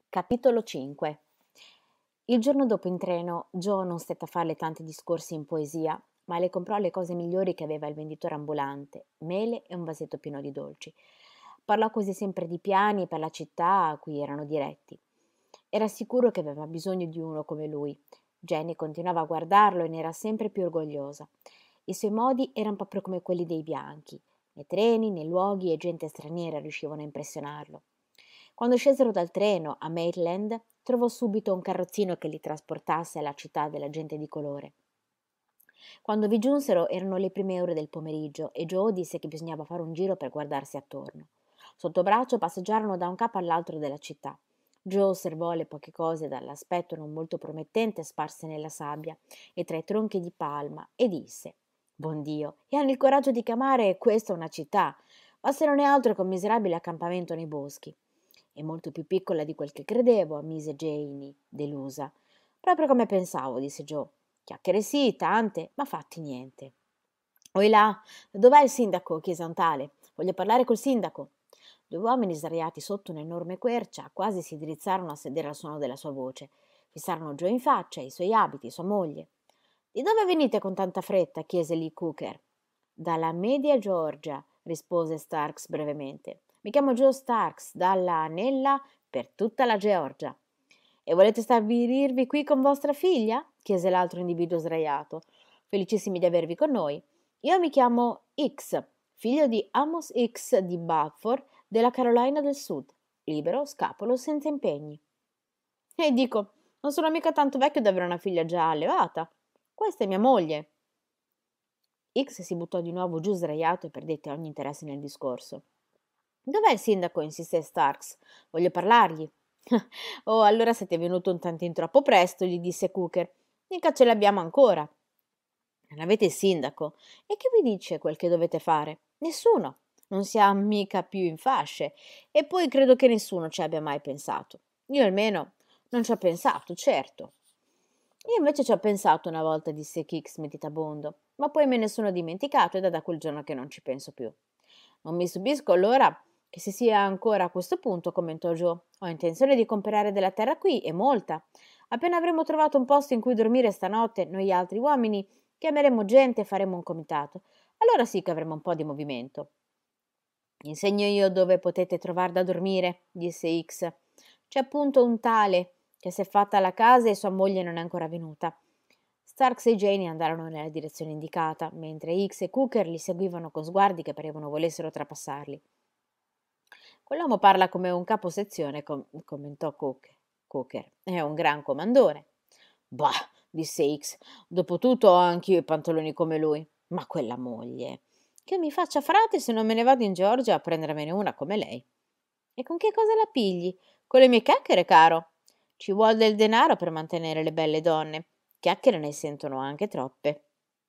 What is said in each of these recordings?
Capitolo 5. Il giorno dopo in treno Joe non stette a farle tanti discorsi in poesia, ma le comprò le cose migliori che aveva il venditore ambulante, mele e un vasetto pieno di dolci. Parlò quasi sempre di piani per la città a cui erano diretti. Era sicuro che aveva bisogno di uno come lui. Jenny continuava a guardarlo e ne era sempre più orgogliosa. I suoi modi erano proprio come quelli dei bianchi. Nei treni, nei luoghi e gente straniera riuscivano a impressionarlo. Quando scesero dal treno a Maitland, trovò subito un carrozzino che li trasportasse alla città della gente di colore. Quando vi giunsero erano le prime ore del pomeriggio e Joe disse che bisognava fare un giro per guardarsi attorno. Sotto braccio passeggiarono da un capo all'altro della città. Joe osservò le poche cose dall'aspetto non molto promettente sparse nella sabbia e tra i tronchi di palma e disse: «Buon Dio, e hanno il coraggio di chiamare questa una città, ma se non è altro che un miserabile accampamento nei boschi». «È molto più piccola di quel che credevo», ammise Janie, delusa. «Proprio come pensavo», disse Joe. «Chiacchiere sì, tante, ma fatti niente». «Oi là, dov'è il sindaco?» chiese un tale. «Voglio parlare col sindaco». Due uomini sdraiati sotto un'enorme quercia quasi si drizzarono a sedere al suono della sua voce. Fissarono Joe in faccia, i suoi abiti, sua moglie. «Di dove venite con tanta fretta?» chiese Lee Cooker. «Dalla Media Georgia», rispose Starks brevemente. «Mi chiamo Joe Starks, dalla Anella per tutta la Georgia». «E volete stabilirvi qui con vostra figlia?» chiese l'altro individuo sdraiato. «Felicissimi di avervi con noi. Io mi chiamo X, figlio di Amos X di Balfour della Carolina del Sud, libero, scapolo, senza impegni». «E dico, non sono mica tanto vecchio da avere una figlia già allevata. Questa è mia moglie». X si buttò di nuovo giù sdraiato e perdette ogni interesse nel discorso. «Dov'è il sindaco?» insiste Starks. «Voglio parlargli». «Oh, allora siete venuto un tantino troppo presto», gli disse Cooker. «Mica ce l'abbiamo ancora». «Non avete il sindaco? E che vi dice quel che dovete fare?» «Nessuno. Non siamo mica più in fasce. E poi credo che nessuno ci abbia mai pensato. Io almeno non ci ho pensato, certo». «Io invece ci ho pensato una volta», disse Kix meditabondo, «ma poi me ne sono dimenticato ed è da quel giorno che non ci penso più». «Non mi stupisco allora che si sia ancora a questo punto», commentò Joe. «Ho intenzione di comprare della terra qui, e molta. Appena avremo trovato un posto in cui dormire stanotte, noi altri uomini chiameremo gente e faremo un comitato. Allora sì che avremo un po' di movimento». «Insegno io dove potete trovar da dormire», disse X. «C'è appunto un tale che s'è fatta la casa e sua moglie non è ancora venuta». Starks e Janie andarono nella direzione indicata, mentre X e Cooker li seguivano con sguardi che parevano volessero trapassarli. «Quell'uomo parla come un capo sezione», commentò Cooker. «È un gran comandone». «Bah», disse X, «dopotutto ho anch'io i pantaloni come lui. Ma quella moglie! Che mi faccia frate se non me ne vado in Georgia a prendermene una come lei». «E con che cosa la pigli? Con le mie chiacchiere, caro. Ci vuol del denaro per mantenere le belle donne. Chiacchiere ne sentono anche troppe».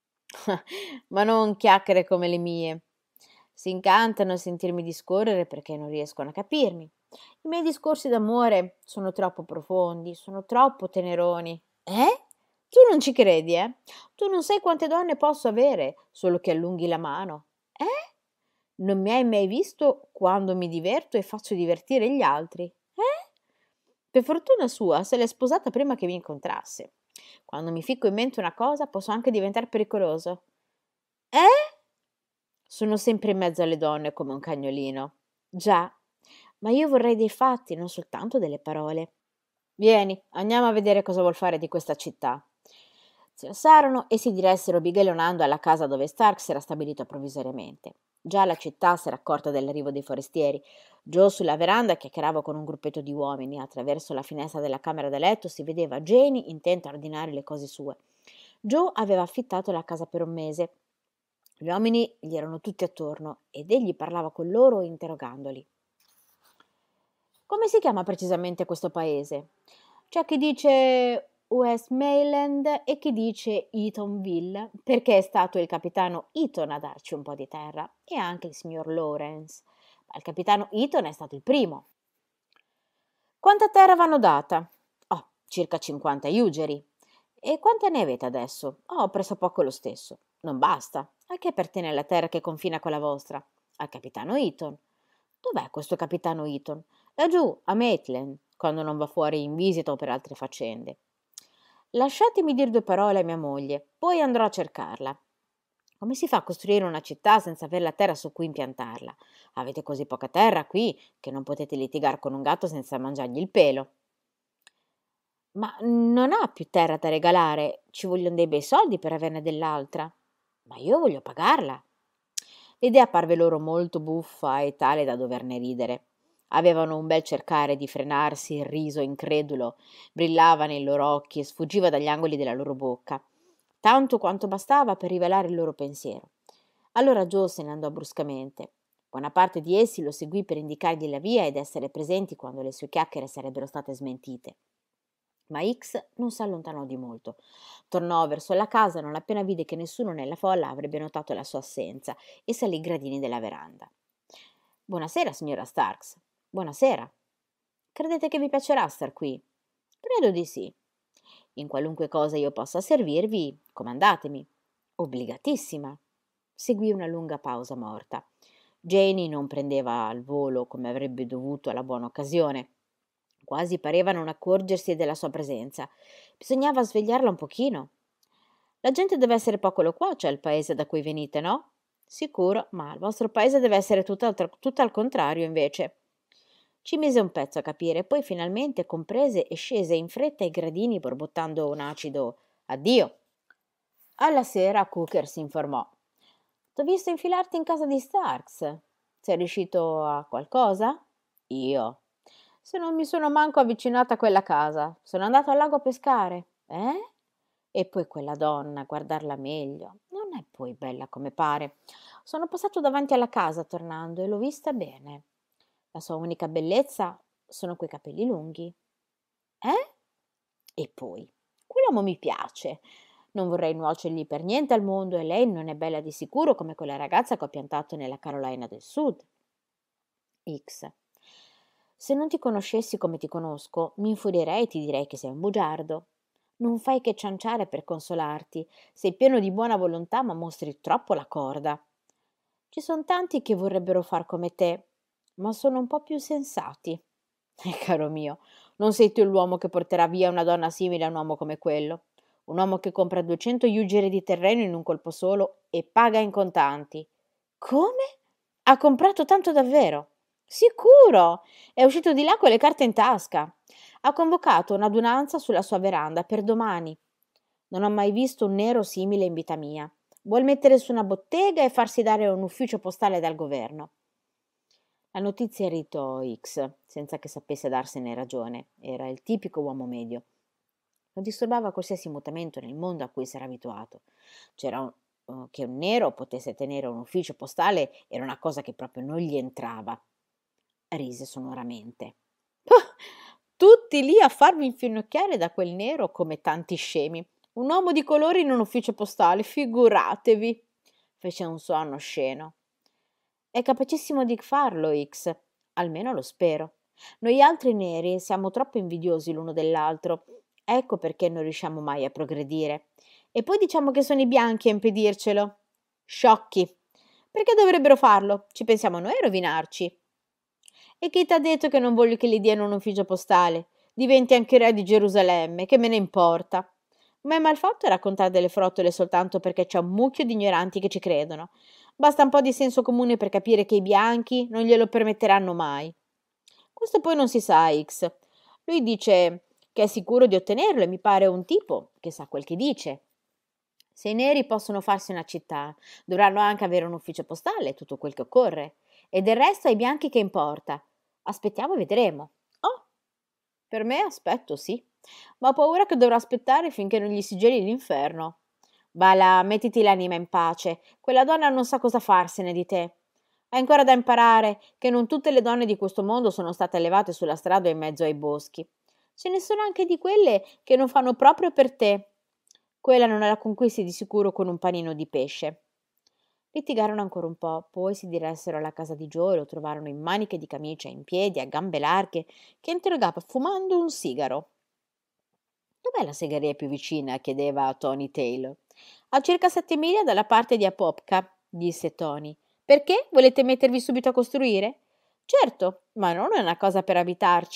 «Ma non chiacchiere come le mie. Si incantano a sentirmi discorrere perché non riescono a capirmi. I miei discorsi d'amore sono troppo profondi, sono troppo teneroni». «Eh? Tu non ci credi, eh? Tu non sai quante donne posso avere, solo che allunghi la mano. Eh? Non mi hai mai visto quando mi diverto e faccio divertire gli altri? Eh?» Per fortuna sua se l'è sposata prima che mi incontrasse. Quando mi ficco in mente una cosa posso anche diventare pericoloso. Eh? Sono sempre in mezzo alle donne come un cagnolino. Già, ma io vorrei dei fatti, non soltanto delle parole. Vieni, andiamo a vedere cosa vuol fare di questa città. Si alzarono e si diressero bighellonando alla casa dove Stark si era stabilito provvisoriamente. Già la città si era accorta dell'arrivo dei forestieri. Joe sulla veranda chiacchierava con un gruppetto di uomini. Attraverso la finestra della camera da letto si vedeva Janie intenta a ordinare le cose sue. Joe aveva affittato la casa per un mese. Gli uomini gli erano tutti attorno ed egli parlava con loro interrogandoli. «Come si chiama precisamente questo paese?» «C'è chi dice Westmoreland e chi dice Eatonville, perché è stato il capitano Eaton a darci un po' di terra, e anche il signor Lawrence. Ma il capitano Eaton è stato il primo». «Quanta terra vanno data?» «Oh, circa 50 ugeri». «E quante ne avete adesso?» «Oh, pressopoco lo stesso». «Non basta. A che appartiene la terra che confina con la vostra?» «Al capitano Eaton». «Dov'è questo capitano Eaton?» «Laggiù, a Maitland». quando non va fuori in visita o per altre faccende. Lasciatemi dir 2 parole a mia moglie, poi andrò a cercarla. Come si fa a costruire una città senza avere la terra su cui impiantarla? Avete così poca terra qui che non potete litigare con un gatto senza mangiargli il pelo. Ma non ha più terra da regalare, ci vogliono dei bei soldi per averne dell'altra. Ma io voglio pagarla. L'idea parve loro molto buffa e tale da doverne ridere. Avevano un bel cercare di frenarsi, il riso incredulo brillava nei loro occhi e sfuggiva dagli angoli della loro bocca, tanto quanto bastava per rivelare il loro pensiero. Allora Joe se ne andò bruscamente. Buona parte di essi lo seguì per indicargli la via ed essere presenti quando le sue chiacchiere sarebbero state smentite. Ma X non si allontanò di molto. Tornò verso la casa non appena vide che nessuno nella folla avrebbe notato la sua assenza e salì i gradini della veranda. Buonasera, signora Starks. Buonasera. Credete che vi piacerà star qui? Credo di sì. In qualunque cosa io possa servirvi, comandatemi. Obbligatissima. Seguì una lunga pausa morta. Janie non prendeva al volo come avrebbe dovuto alla buona occasione. Quasi pareva non accorgersi della sua presenza. Bisognava svegliarla un pochino. La gente deve essere poco loquace al paese da cui venite, no? Sicuro, ma il vostro paese deve essere tutto al contrario, invece. Ci mise un pezzo a capire, poi finalmente comprese e scese in fretta i gradini borbottando un acido addio. Alla sera Cooker si informò. T'ho visto infilarti in casa di Starks. Sei riuscito a qualcosa? Io. Se non mi sono manco avvicinata a quella casa. Sono andato al lago a pescare. Eh? E poi quella donna, guardarla meglio. Non è poi bella come pare. Sono passato davanti alla casa tornando e l'ho vista bene. La sua unica bellezza sono quei capelli lunghi. Eh? E poi, quell'uomo mi piace. Non vorrei nuocergli per niente al mondo e lei non è bella di sicuro come quella ragazza che ho piantato nella Carolina del Sud. X. Se non ti conoscessi come ti conosco, mi infurierei e ti direi che sei un bugiardo. Non fai che cianciare per consolarti, sei pieno di buona volontà ma mostri troppo la corda. Ci son tanti che vorrebbero far come te, ma sono un po' più sensati. Caro mio, non sei tu l'uomo che porterà via una donna simile a un uomo come quello. Un uomo che compra 200 ugiri di terreno in un colpo solo e paga in contanti. Come? Ha comprato tanto davvero? Sicuro! È uscito di là con le carte in tasca. Ha convocato un'adunanza sulla sua veranda per domani. Non ho mai visto un nero simile in vita mia. Vuol mettere su una bottega e farsi dare un ufficio postale dal governo. La notizia irritò X, senza che sapesse darsene ragione. Era il tipico uomo medio. Lo disturbava qualsiasi mutamento nel mondo a cui si era abituato. Che un nero potesse tenere un ufficio postale era una cosa che proprio non gli entrava. Rise sonoramente. Tutti lì a farvi infinocchiare da quel nero come tanti scemi. Un uomo di colore in un ufficio postale, figuratevi. Fece un suono osceno. È capacissimo di farlo, X. Almeno lo spero. Noi altri neri siamo troppo invidiosi l'uno dell'altro. Ecco perché non riusciamo mai a progredire. E poi diciamo che sono i bianchi a impedircelo. Sciocchi. Perché dovrebbero farlo? Ci pensiamo noi a rovinarci. E chi t'ha detto che non voglio che gli diano un ufficio postale? Diventi anche re di Gerusalemme, che me ne importa? Ma è mal fatto raccontare delle frottole soltanto perché c'è un mucchio di ignoranti che ci credono. Basta un po' di senso comune per capire che i bianchi non glielo permetteranno mai. Questo poi non si sa, X. Lui dice che è sicuro di ottenerlo e mi pare un tipo che sa quel che dice. Se i neri possono farsi una città, dovranno anche avere un ufficio postale e tutto quel che occorre. E del resto ai bianchi che importa? Aspettiamo e vedremo. Oh, per me aspetto, sì, ma ho paura che dovrò aspettare finché non gli si geli l'inferno. Va là, mettiti l'anima in pace. Quella donna non sa cosa farsene di te. Hai ancora da imparare che non tutte le donne di questo mondo sono state allevate sulla strada o in mezzo ai boschi. Ce ne sono anche di quelle che non fanno proprio per te. Quella non la conquisti di sicuro con un panino di pesce. Litigarono ancora un po', poi si diressero alla casa di Joe e lo trovarono in maniche di camicia, in piedi, a gambe larghe, che interrogava fumando un sigaro. Dov'è la segheria più vicina? Chiedeva Tony Taylor. A circa 7 miglia dalla parte di Apopka, disse Tony. Perché? Volete mettervi subito a costruire? Certo, ma non è una cosa per abitarci.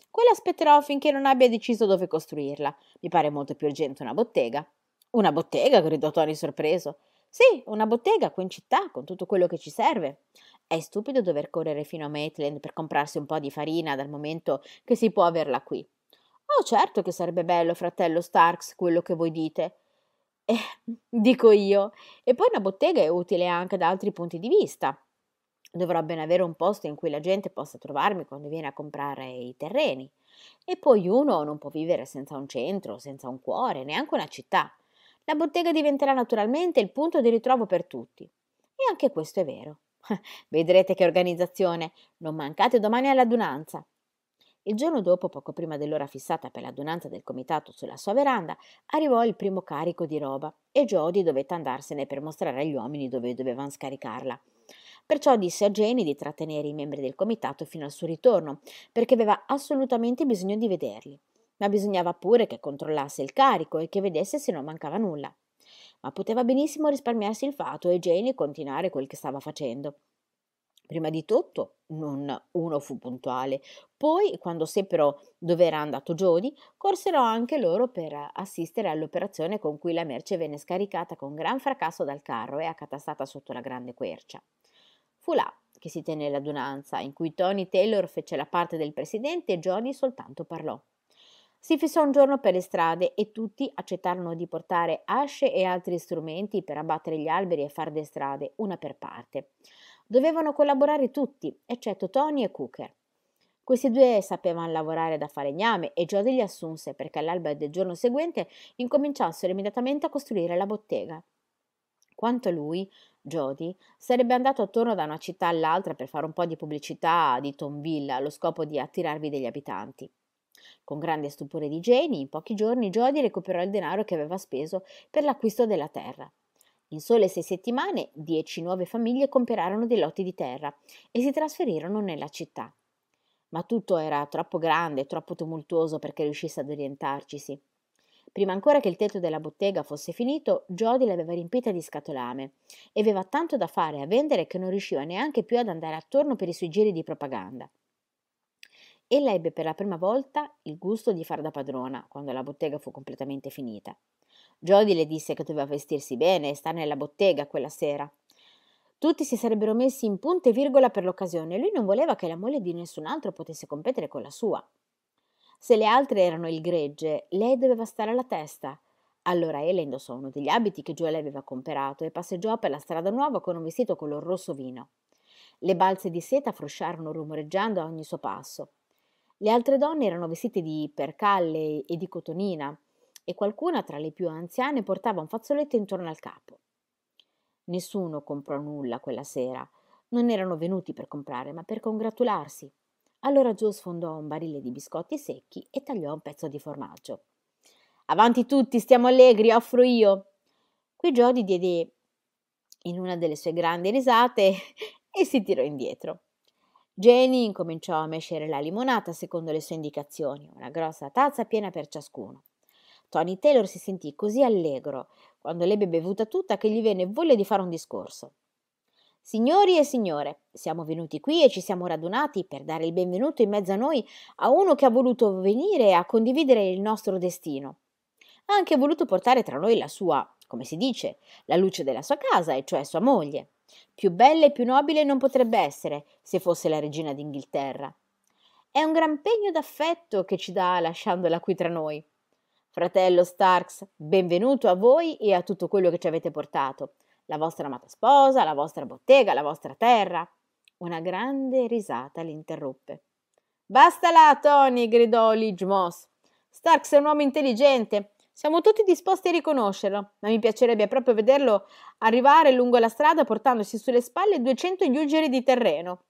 Quella aspetterò finché non abbia deciso dove costruirla. Mi pare molto più urgente una bottega. Una bottega? Gridò Tony sorpreso. Sì, una bottega qui in città, con tutto quello che ci serve. È stupido dover correre fino a Maitland per comprarsi un po' di farina dal momento che si può averla qui. Oh, certo che sarebbe bello, fratello Starks, quello che voi dite. Eh, dico io. E poi una bottega è utile anche da altri punti di vista. Dovrò ben avere un posto in cui la gente possa trovarmi quando viene a comprare i terreni. E poi uno non può vivere senza un centro, senza un cuore, neanche una città. La bottega diventerà naturalmente il punto di ritrovo per tutti. E anche questo è vero. Vedrete che organizzazione. Non mancate domani all'adunanza. Il giorno dopo, poco prima dell'ora fissata per l'adunanza del comitato sulla sua veranda, arrivò il primo carico di roba e Jody dovette andarsene per mostrare agli uomini dove dovevano scaricarla. Perciò disse a Jenny di trattenere i membri del comitato fino al suo ritorno, perché aveva assolutamente bisogno di vederli. Ma bisognava pure che controllasse il carico e che vedesse se non mancava nulla. Ma poteva benissimo risparmiarsi il fato e Jenny continuare quel che stava facendo. Prima di tutto, non uno fu puntuale. Poi, quando seppero dove era andato Jody, corsero anche loro per assistere all'operazione con cui la merce venne scaricata con gran fracasso dal carro e accatastata sotto la grande quercia. Fu là che si tenne l'adunanza, in cui Tony Taylor fece la parte del presidente e Jody soltanto parlò. Si fissò un giorno per le strade e tutti accettarono di portare asce e altri strumenti per abbattere gli alberi e far de strade, una per parte. Dovevano collaborare tutti, eccetto Tony e Cooker. Questi due sapevano lavorare da falegname e Jody li assunse perché all'alba del giorno seguente incominciassero immediatamente a costruire la bottega. Quanto a lui, Jody, sarebbe andato attorno da una città all'altra per fare un po' di pubblicità di Tonville allo scopo di attirarvi degli abitanti. Con grande stupore di Janie, in pochi giorni Jody recuperò il denaro che aveva speso per l'acquisto della terra. In sole 6 settimane 10 nuove famiglie comperarono dei lotti di terra e si trasferirono nella città. Ma tutto era troppo grande e troppo tumultuoso perché riuscisse ad orientarcisi. Prima ancora che il tetto della bottega fosse finito, Jody l'aveva riempita di scatolame e aveva tanto da fare a vendere che non riusciva neanche più ad andare attorno per i suoi giri di propaganda. Ella ebbe per la prima volta il gusto di far da padrona quando la bottega fu completamente finita. Jody le disse che doveva vestirsi bene e stare nella bottega quella sera. Tutti si sarebbero messi in punto e virgola per l'occasione e lui non voleva che la moglie di nessun altro potesse competere con la sua. Se le altre erano il gregge, lei doveva stare alla testa. Allora ella indossò uno degli abiti che Joe le aveva comperato e passeggiò per la strada nuova con un vestito color rosso vino. Le balze di seta frusciarono rumoreggiando a ogni suo passo. Le altre donne erano vestite di percalle e di cotonina e qualcuna tra le più anziane portava un fazzoletto intorno al capo. Nessuno comprò nulla quella sera. Non erano venuti per comprare, ma per congratularsi. Allora Joe sfondò un barile di biscotti secchi e tagliò un pezzo di formaggio. Avanti tutti, stiamo allegri, offro io. Qui Jody diede in una delle sue grandi risate e si tirò indietro. Jenny incominciò a mescere la limonata secondo le sue indicazioni, una grossa tazza piena per ciascuno. Tony Taylor si sentì così allegro quando l'ebbe bevuta tutta che gli venne voglia di fare un discorso. Signori e signore, siamo venuti qui e ci siamo radunati per dare il benvenuto in mezzo a noi a uno che ha voluto venire a condividere il nostro destino. Ha anche voluto portare tra noi la sua, come si dice, la luce della sua casa, e cioè sua moglie. Più bella e più nobile non potrebbe essere se fosse la regina d'Inghilterra. È un gran pegno d'affetto che ci dà lasciandola qui tra noi. Fratello Starks, benvenuto a voi e a tutto quello che ci avete portato. La vostra amata sposa, la vostra bottega, la vostra terra. Una grande risata l'interruppe. Basta là, Tony, gridò Lidge Moss. Starks è un uomo intelligente. Siamo tutti disposti a riconoscerlo, ma mi piacerebbe proprio vederlo arrivare lungo la strada portandosi sulle spalle 200 ghiuggieri di terreno.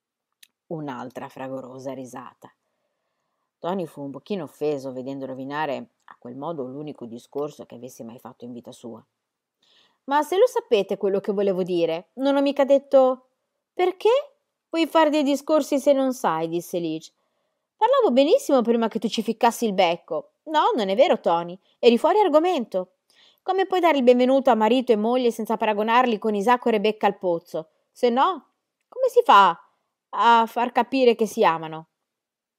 Un'altra fragorosa risata. Tony fu un pochino offeso vedendo rovinare a quel modo l'unico discorso che avesse mai fatto in vita sua. Ma se lo sapete quello che volevo dire, non ho mica detto... Perché? Vuoi fare dei discorsi se non sai, disse Lidge. Parlavo benissimo prima che tu ci ficcassi il becco. No, non è vero, Tony. Eri fuori argomento. Come puoi dare il benvenuto a marito e moglie senza paragonarli con Isacco e Rebecca al pozzo? Se no, come si fa a far capire che si amano?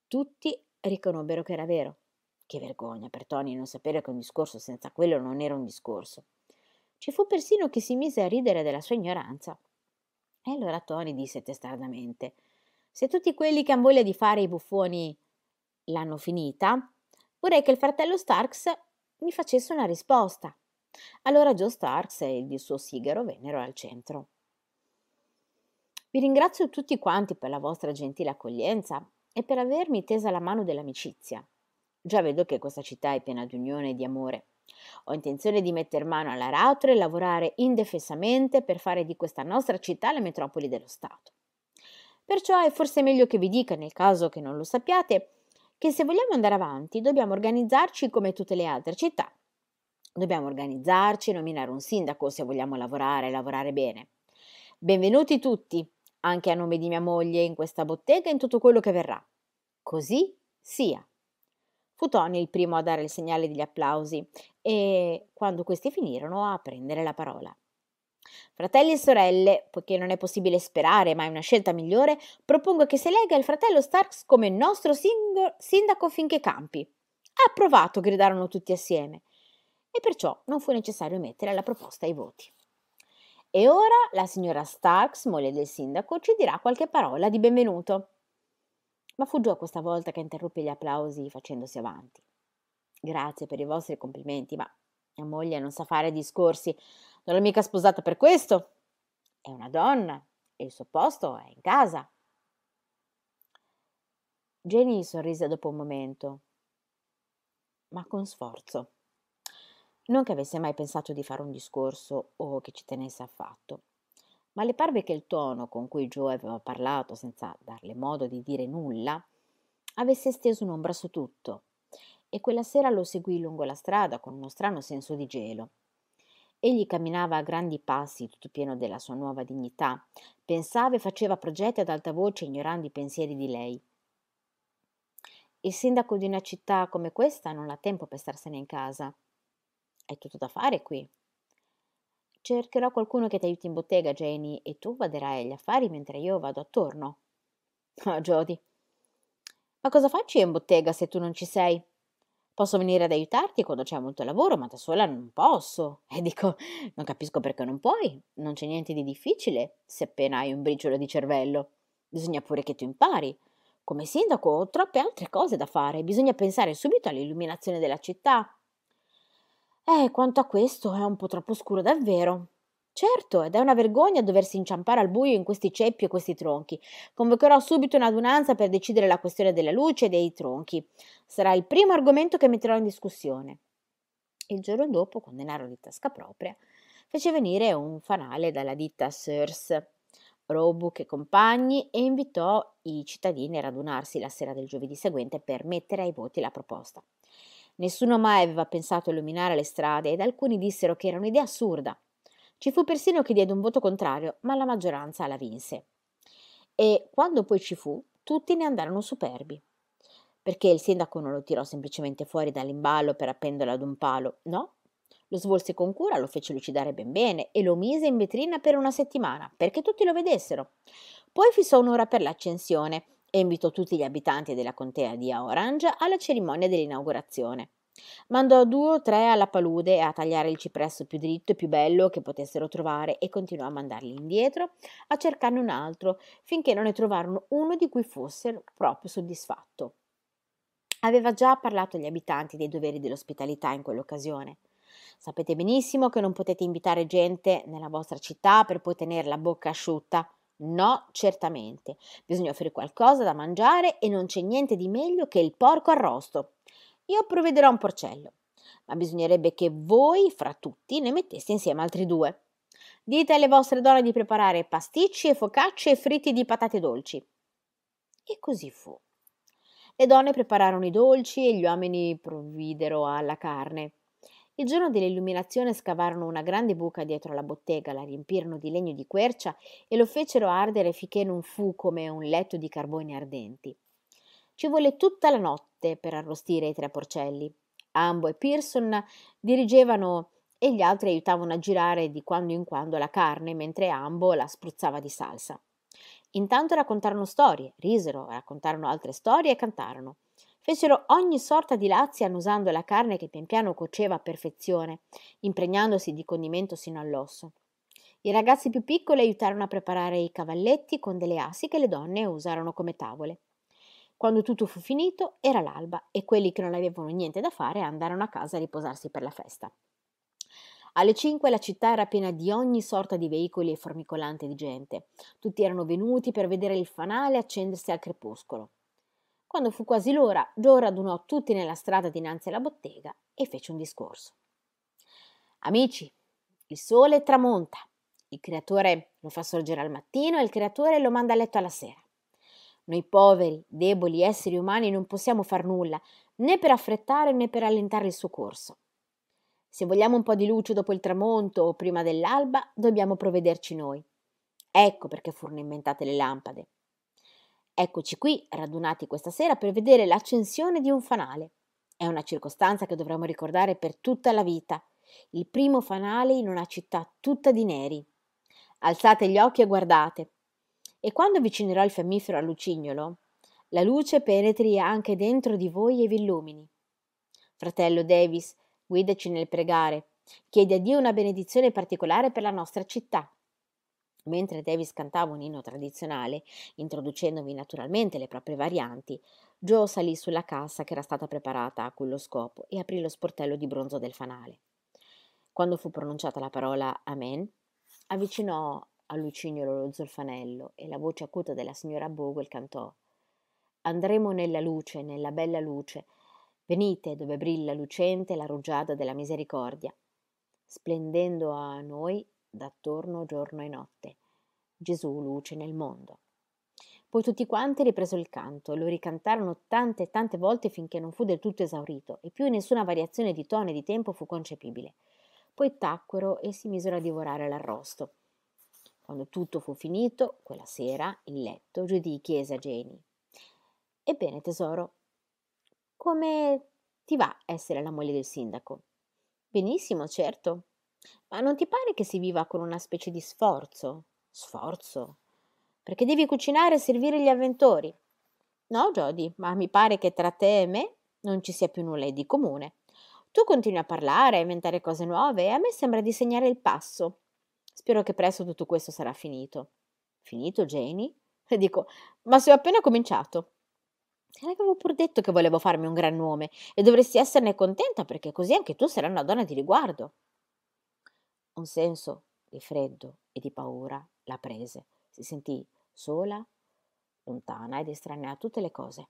Tutti riconobbero che era vero. Che vergogna per Tony non sapere che un discorso senza quello non era un discorso. Ci fu persino chi si mise a ridere della sua ignoranza. E allora Tony disse testardamente: Se tutti quelli che han voglia di fare i buffoni l'hanno finita, vorrei che il fratello Starks mi facesse una risposta. Allora Joe Starks e il suo sigaro vennero al centro. Vi ringrazio tutti quanti per la vostra gentile accoglienza e per avermi tesa la mano dell'amicizia. Già vedo che questa città è piena di unione e di amore. Ho intenzione di metter mano all'aratro e lavorare indefessamente per fare di questa nostra città la metropoli dello Stato. Perciò è forse meglio che vi dica, nel caso che non lo sappiate, che se vogliamo andare avanti dobbiamo organizzarci come tutte le altre città. Dobbiamo organizzarci e nominare un sindaco se vogliamo lavorare bene. Benvenuti tutti, anche a nome di mia moglie, in questa bottega e in tutto quello che verrà. Così sia. Fu Tony il primo a dare il segnale degli applausi e, quando questi finirono, a prendere la parola. Fratelli e sorelle, poiché non è possibile sperare mai una scelta migliore, propongo che si elegga il fratello Starks come nostro sindaco finché campi. Approvato, gridarono tutti assieme, e perciò non fu necessario mettere la proposta ai voti. E ora la signora Starks, moglie del sindaco, ci dirà qualche parola di benvenuto. Ma fu Joe questa volta che interruppe gli applausi facendosi avanti. Grazie per i vostri complimenti, ma mia moglie non sa fare discorsi. Non l'ho mica sposata per questo. È una donna e il suo posto è in casa. Jenny sorrise dopo un momento, ma con sforzo. Non che avesse mai pensato di fare un discorso o che ci tenesse affatto, ma le parve che il tono con cui Joe aveva parlato, senza darle modo di dire nulla, avesse steso un'ombra su tutto, e quella sera lo seguì lungo la strada con uno strano senso di gelo. Egli camminava a grandi passi, tutto pieno della sua nuova dignità, pensava e faceva progetti ad alta voce, ignorando i pensieri di lei. Il sindaco di una città come questa non ha tempo per starsene in casa. Hai tutto da fare qui. Cercherò qualcuno che ti aiuti in bottega, Janie, e tu baderai agli affari mentre io vado attorno. Ah, Jody. Ma cosa faccio io in bottega se tu non ci sei? Posso venire ad aiutarti quando c'è molto lavoro, ma da sola non posso. E dico, non capisco perché non puoi. Non c'è niente di difficile, se appena hai un briciolo di cervello. Bisogna pure che tu impari. Come sindaco ho troppe altre cose da fare. Bisogna pensare subito all'illuminazione della città. Quanto a questo è un po' troppo scuro davvero. Certo, ed è una vergogna doversi inciampare al buio in questi ceppi e questi tronchi. Convocherò subito un'adunanza per decidere la questione della luce e dei tronchi. Sarà il primo argomento che metterò in discussione. Il giorno dopo, con denaro di tasca propria, fece venire un fanale dalla ditta Sears, Roebuck e compagni, e invitò i cittadini a radunarsi la sera del giovedì seguente per mettere ai voti la proposta. Nessuno mai aveva pensato a illuminare le strade ed alcuni dissero che era un'idea assurda. Ci fu persino chi diede un voto contrario, ma la maggioranza la vinse. E quando poi ci fu, tutti ne andarono superbi. Perché il sindaco non lo tirò semplicemente fuori dall'imballo per appenderlo ad un palo, no. Lo svolse con cura, lo fece lucidare ben bene e lo mise in vetrina per una settimana, perché tutti lo vedessero. Poi fissò un'ora per l'accensione e invitò tutti gli abitanti della contea di Orange alla cerimonia dell'inaugurazione. Mandò 2 o 3 alla palude a tagliare il cipresso più dritto e più bello che potessero trovare e continuò a mandarli indietro a cercarne un altro finché non ne trovarono uno di cui fossero proprio soddisfatto. Aveva già parlato agli abitanti dei doveri dell'ospitalità in quell'occasione. Sapete benissimo che non potete invitare gente nella vostra città per poi tenere la bocca asciutta. No, certamente. Bisogna offrire qualcosa da mangiare e non c'è niente di meglio che il porco arrosto. Io provvederò un porcello, ma bisognerebbe che voi, fra tutti, ne metteste insieme altri 2. Dite alle vostre donne di preparare pasticci e focacce e fritti di patate dolci. E così fu. Le donne prepararono i dolci e gli uomini provvidero alla carne. Il giorno dell'illuminazione scavarono una grande buca dietro la bottega, la riempirono di legno di quercia e lo fecero ardere finché non fu come un letto di carboni ardenti. Ci volle tutta la notte per arrostire i 3 porcelli. Ambo e Pearson dirigevano e gli altri aiutavano a girare di quando in quando la carne, mentre Ambo la spruzzava di salsa. Intanto raccontarono storie, risero, raccontarono altre storie e cantarono. Fecero ogni sorta di lazzi annusando la carne che pian piano cuoceva a perfezione, impregnandosi di condimento sino all'osso. I ragazzi più piccoli aiutarono a preparare i cavalletti con delle assi che le donne usarono come tavole. Quando tutto fu finito era l'alba e quelli che non avevano niente da fare andarono a casa a riposarsi per la festa. Alle 5 la città era piena di ogni sorta di veicoli e formicolante di gente. Tutti erano venuti per vedere il fanale accendersi al crepuscolo. Quando fu quasi l'ora, Joe radunò tutti nella strada dinanzi alla bottega e fece un discorso. Amici, il sole tramonta, il creatore lo fa sorgere al mattino e il creatore lo manda a letto alla sera. Noi poveri, deboli esseri umani non possiamo far nulla, né per affrettare né per allentare il suo corso. Se vogliamo un po' di luce dopo il tramonto o prima dell'alba, dobbiamo provvederci noi. Ecco perché furono inventate le lampade. Eccoci qui, radunati questa sera per vedere l'accensione di un fanale. È una circostanza che dovremo ricordare per tutta la vita. Il primo fanale in una città tutta di neri. Alzate gli occhi e guardate. E quando avvicinerò il fiammifero al lucignolo, la luce penetri anche dentro di voi e vi illumini. Fratello Davis, guidaci nel pregare. Chiedi a Dio una benedizione particolare per la nostra città. Mentre Davis cantava un inno tradizionale, introducendovi naturalmente le proprie varianti, Joe salì sulla cassa che era stata preparata a quello scopo e aprì lo sportello di bronzo del fanale. Quando fu pronunciata la parola Amen, avvicinò al lucignolo lo zolfanello e la voce acuta della signora Bogle cantò: Andremo nella luce, nella bella luce, venite dove brilla lucente la rugiada della misericordia, splendendo a noi d'attorno giorno e notte. Gesù luce nel mondo. Poi tutti quanti ripresero il canto e lo ricantarono tante e tante volte finché non fu del tutto esaurito e più nessuna variazione di tono e di tempo fu concepibile. Poi tacquero e si misero a divorare l'arrosto. Quando tutto fu finito, quella sera, il letto, Judy chiese a Janie: Ebbene, tesoro, come ti va essere la moglie del sindaco? Benissimo, certo. Ma non ti pare che si viva con una specie di sforzo? Sforzo? Perché devi cucinare e servire gli avventori. No, Jody, ma mi pare che tra te e me non ci sia più nulla di comune. Tu continui a parlare, a inventare cose nuove e a me sembra di segnare il passo. Spero che presto tutto questo sarà finito. Finito, Janie? E dico, ma se ho appena cominciato. Te l'avevo pur detto che volevo farmi un gran nome e dovresti esserne contenta perché così anche tu sarai una donna di riguardo. Un senso di freddo e di paura la prese. Si sentì sola, lontana ed estranea a tutte le cose.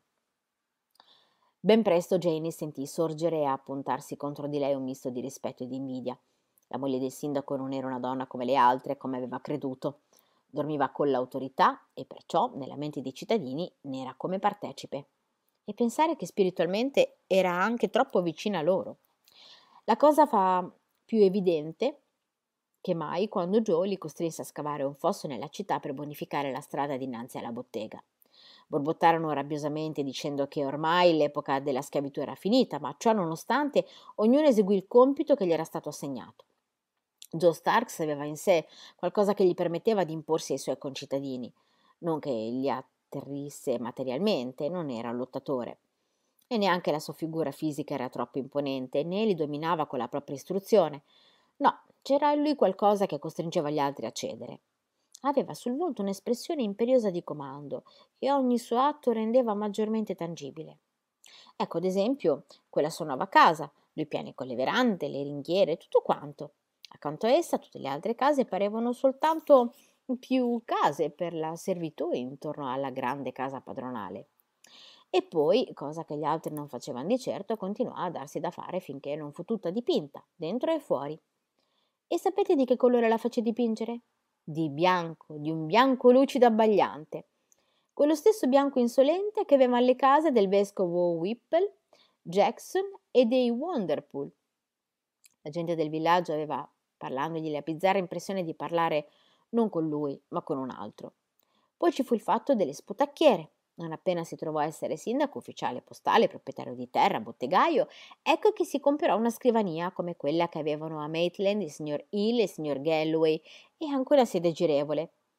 Ben presto Janie sentì sorgere e appuntarsi contro di lei un misto di rispetto e di invidia. La moglie del sindaco non era una donna come le altre, come aveva creduto. Dormiva con l'autorità e perciò, nella mente dei cittadini, ne era come partecipe. E pensare che spiritualmente era anche troppo vicina a loro. La cosa fa più evidente che mai quando Joe li costrinse a scavare un fosso nella città per bonificare la strada dinanzi alla bottega. Borbottarono rabbiosamente dicendo che ormai l'epoca della schiavitù era finita, ma ciò nonostante ognuno eseguì il compito che gli era stato assegnato. Joe Starks aveva in sé qualcosa che gli permetteva di imporsi ai suoi concittadini, non che li atterrisse materialmente, non era un lottatore. E neanche la sua figura fisica era troppo imponente, né li dominava con la propria istruzione. No, c'era in lui qualcosa che costringeva gli altri a cedere. Aveva sul volto un'espressione imperiosa di comando e ogni suo atto rendeva maggiormente tangibile. Ecco, ad esempio, quella sua nuova casa, 2 piani con le verande, le ringhiere, tutto quanto. Accanto a essa tutte le altre case parevano soltanto più case per la servitù intorno alla grande casa padronale. E poi, cosa che gli altri non facevano di certo, continuò a darsi da fare finché non fu tutta dipinta, dentro e fuori. E sapete di che colore la fece dipingere? Di bianco, di un bianco lucido abbagliante. Quello stesso bianco insolente che aveva alle case del vescovo Whipple, Jackson e dei Wonderpool. La gente del villaggio aveva, parlandogli, la bizzarra impressione di parlare non con lui, ma con un altro. Poi ci fu il fatto delle sputacchiere. Non appena si trovò a essere sindaco, ufficiale postale, proprietario di terra, bottegaio, ecco che si comperò una scrivania come quella che avevano a Maitland il signor Hill e il signor Galloway e anche una sedia girevole.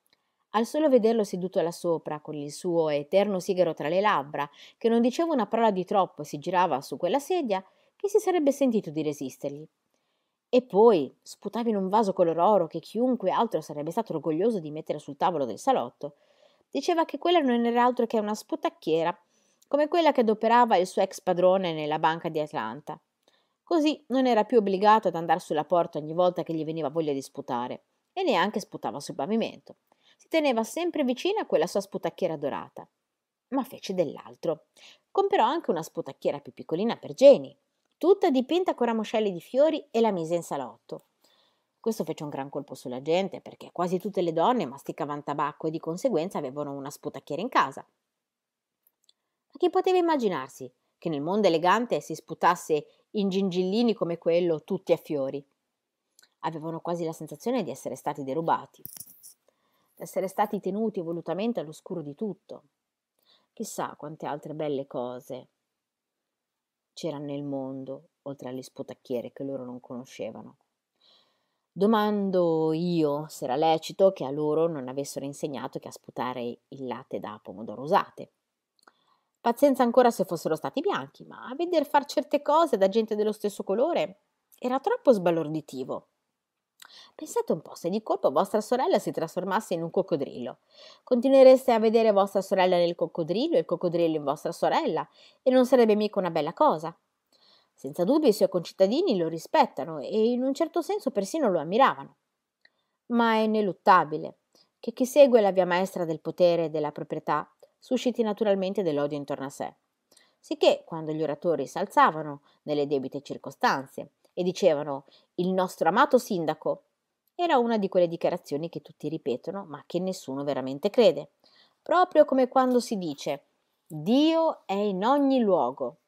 Al solo vederlo seduto là sopra, con il suo eterno sigaro tra le labbra, che non diceva una parola di troppo e si girava su quella sedia, chi si sarebbe sentito di resistergli? E poi sputava in un vaso color oro che chiunque altro sarebbe stato orgoglioso di mettere sul tavolo del salotto. Diceva che quella non era altro che una sputacchiera, come quella che adoperava il suo ex padrone nella banca di Atlanta. Così non era più obbligato ad andare sulla porta ogni volta che gli veniva voglia di sputare, e neanche sputava sul pavimento. Si teneva sempre vicino a quella sua sputacchiera dorata. Ma fece dell'altro. Comprò anche una sputacchiera più piccolina per Jenny, tutta dipinta con ramoscelli di fiori, e la mise in salotto. Questo fece un gran colpo sulla gente, perché quasi tutte le donne masticavano tabacco e di conseguenza avevano una sputacchiera in casa. Ma chi poteva immaginarsi che nel mondo elegante si sputasse in gingillini come quello, tutti a fiori? Avevano quasi la sensazione di essere stati derubati, di essere stati tenuti volutamente all'oscuro di tutto. Chissà quante altre belle cose c'erano nel mondo, oltre alle sputacchiere che loro non conoscevano. Domando io se era lecito che a loro non avessero insegnato che a sputare il latte da pomodoro usate. Pazienza ancora se fossero stati bianchi, ma a veder far certe cose da gente dello stesso colore era troppo sbalorditivo. Pensate un po', se di colpo vostra sorella si trasformasse in un coccodrillo. Continuereste a vedere vostra sorella nel coccodrillo e il coccodrillo in vostra sorella, e non sarebbe mica una bella cosa. Senza dubbio i suoi concittadini lo rispettano e in un certo senso persino lo ammiravano. Ma è ineluttabile che chi segue la via maestra del potere e della proprietà susciti naturalmente dell'odio intorno a sé. Sicché, quando gli oratori s'alzavano nelle debite circostanze e dicevano «il nostro amato sindaco», era una di quelle dichiarazioni che tutti ripetono ma che nessuno veramente crede, proprio come quando si dice «Dio è in ogni luogo».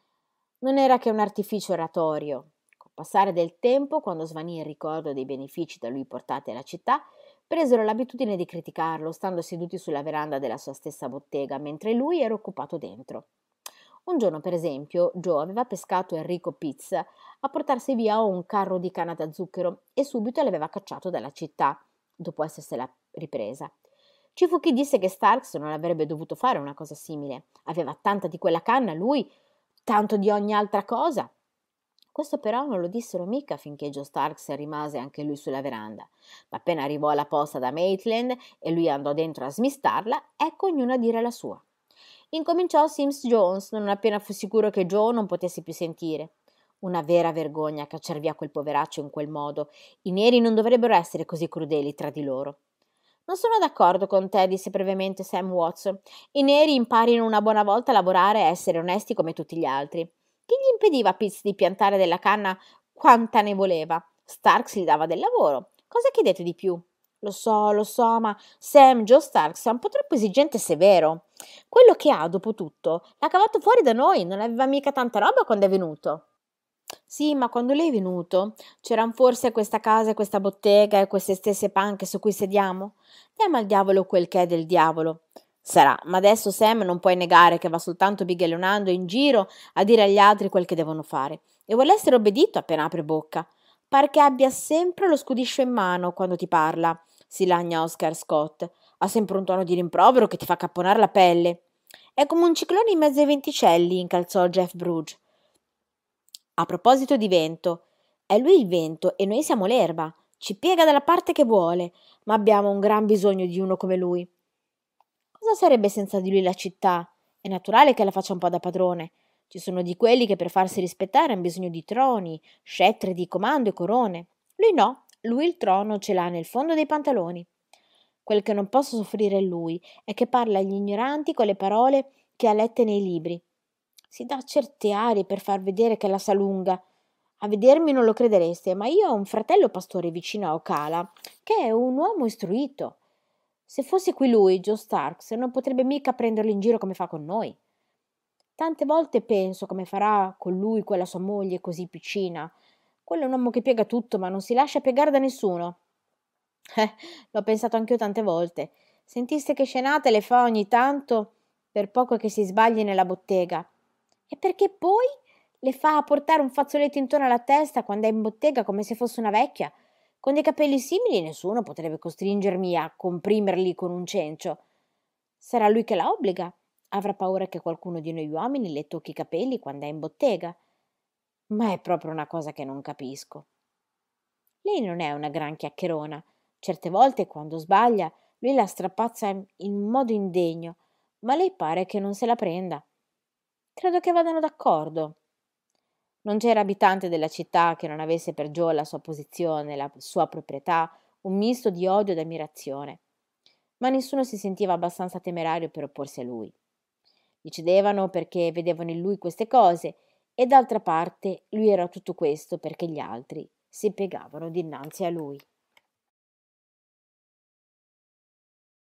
Non era che un artificio oratorio. Col passare del tempo, quando svanì il ricordo dei benefici da lui portati alla città, presero l'abitudine di criticarlo, stando seduti sulla veranda della sua stessa bottega, mentre lui era occupato dentro. Un giorno, per esempio, Joe aveva pescato Enrico Pitts a portarsi via un carro di canna da zucchero e subito l'aveva cacciato dalla città, dopo essersela ripresa. Ci fu chi disse che Starks non avrebbe dovuto fare una cosa simile. Aveva tanta di quella canna, lui, tanto di ogni altra cosa. Questo però non lo dissero mica finché Joe Starks rimase anche lui sulla veranda. Ma appena arrivò la posta da Maitland e lui andò dentro a smistarla, ecco ognuna a dire la sua. Incominciò Sims Jones, non appena fu sicuro che Joe non potesse più sentire. Una vera vergogna cacciar via quel poveraccio in quel modo. I neri non dovrebbero essere così crudeli tra di loro. Non sono d'accordo con te, disse brevemente Sam Watson. I neri imparino una buona volta a lavorare e a essere onesti come tutti gli altri. Chi gli impediva a Pitts di piantare della canna quanta ne voleva? Starks gli dava del lavoro. Cosa chiedete di più? Lo so, ma Sam, Joe Starks è un po' troppo esigente e severo. Quello che ha, dopo tutto, l'ha cavato fuori da noi, non aveva mica tanta roba quando è venuto. Sì, ma quando lei è venuto, c'eran forse questa casa e questa bottega e queste stesse panche su cui sediamo? Diamo al diavolo quel che è del diavolo. Sarà, ma adesso Sam non puoi negare che va soltanto bighellonando in giro a dire agli altri quel che devono fare e vuole essere obbedito appena apre bocca. Pare che abbia sempre lo scudiscio in mano quando ti parla, si lagna Oscar Scott. Ha sempre un tono di rimprovero che ti fa capponare la pelle. È come un ciclone in mezzo ai venticelli, incalzò Jeff Brugge. A proposito di vento, è lui il vento e noi siamo l'erba. Ci piega dalla parte che vuole, ma abbiamo un gran bisogno di uno come lui. Cosa sarebbe senza di lui la città? È naturale che la faccia un po' da padrone. Ci sono di quelli che per farsi rispettare hanno bisogno di troni, scettri di comando e corone. Lui no, lui il trono ce l'ha nel fondo dei pantaloni. Quel che non posso soffrire in lui è che parla agli ignoranti con le parole che ha lette nei libri. Si dà certe arie per far vedere che la sa lunga. A vedermi non lo credereste, ma io ho un fratello pastore vicino a Ocala, che è un uomo istruito. Se fosse qui lui, Joe Starks, non potrebbe mica prenderlo in giro come fa con noi. Tante volte penso come farà con lui quella sua moglie così piccina. Quello è un uomo che piega tutto, ma non si lascia piegare da nessuno. L'ho pensato anch'io tante volte. Sentiste che scenate le fa ogni tanto, per poco che si sbagli nella bottega. E perché poi le fa portare un fazzoletto intorno alla testa quando è in bottega come se fosse una vecchia, Con dei capelli simili nessuno potrebbe costringermi a comprimerli con un cencio. Sarà lui che la obbliga. Avrà paura che qualcuno di noi uomini le tocchi i capelli quando è in bottega. Ma è proprio una cosa che non capisco. Lei non è una gran chiacchierona. Certe volte, quando sbaglia, lui la strapazza in un modo indegno, ma lei pare che non se la prenda. Credo che vadano d'accordo. Non c'era abitante della città che non avesse per Joe la sua posizione, la sua proprietà, un misto di odio ed ammirazione. Ma nessuno si sentiva abbastanza temerario per opporsi a lui. Gli cedevano perché vedevano in lui queste cose e d'altra parte lui era tutto questo perché gli altri si piegavano dinanzi a lui.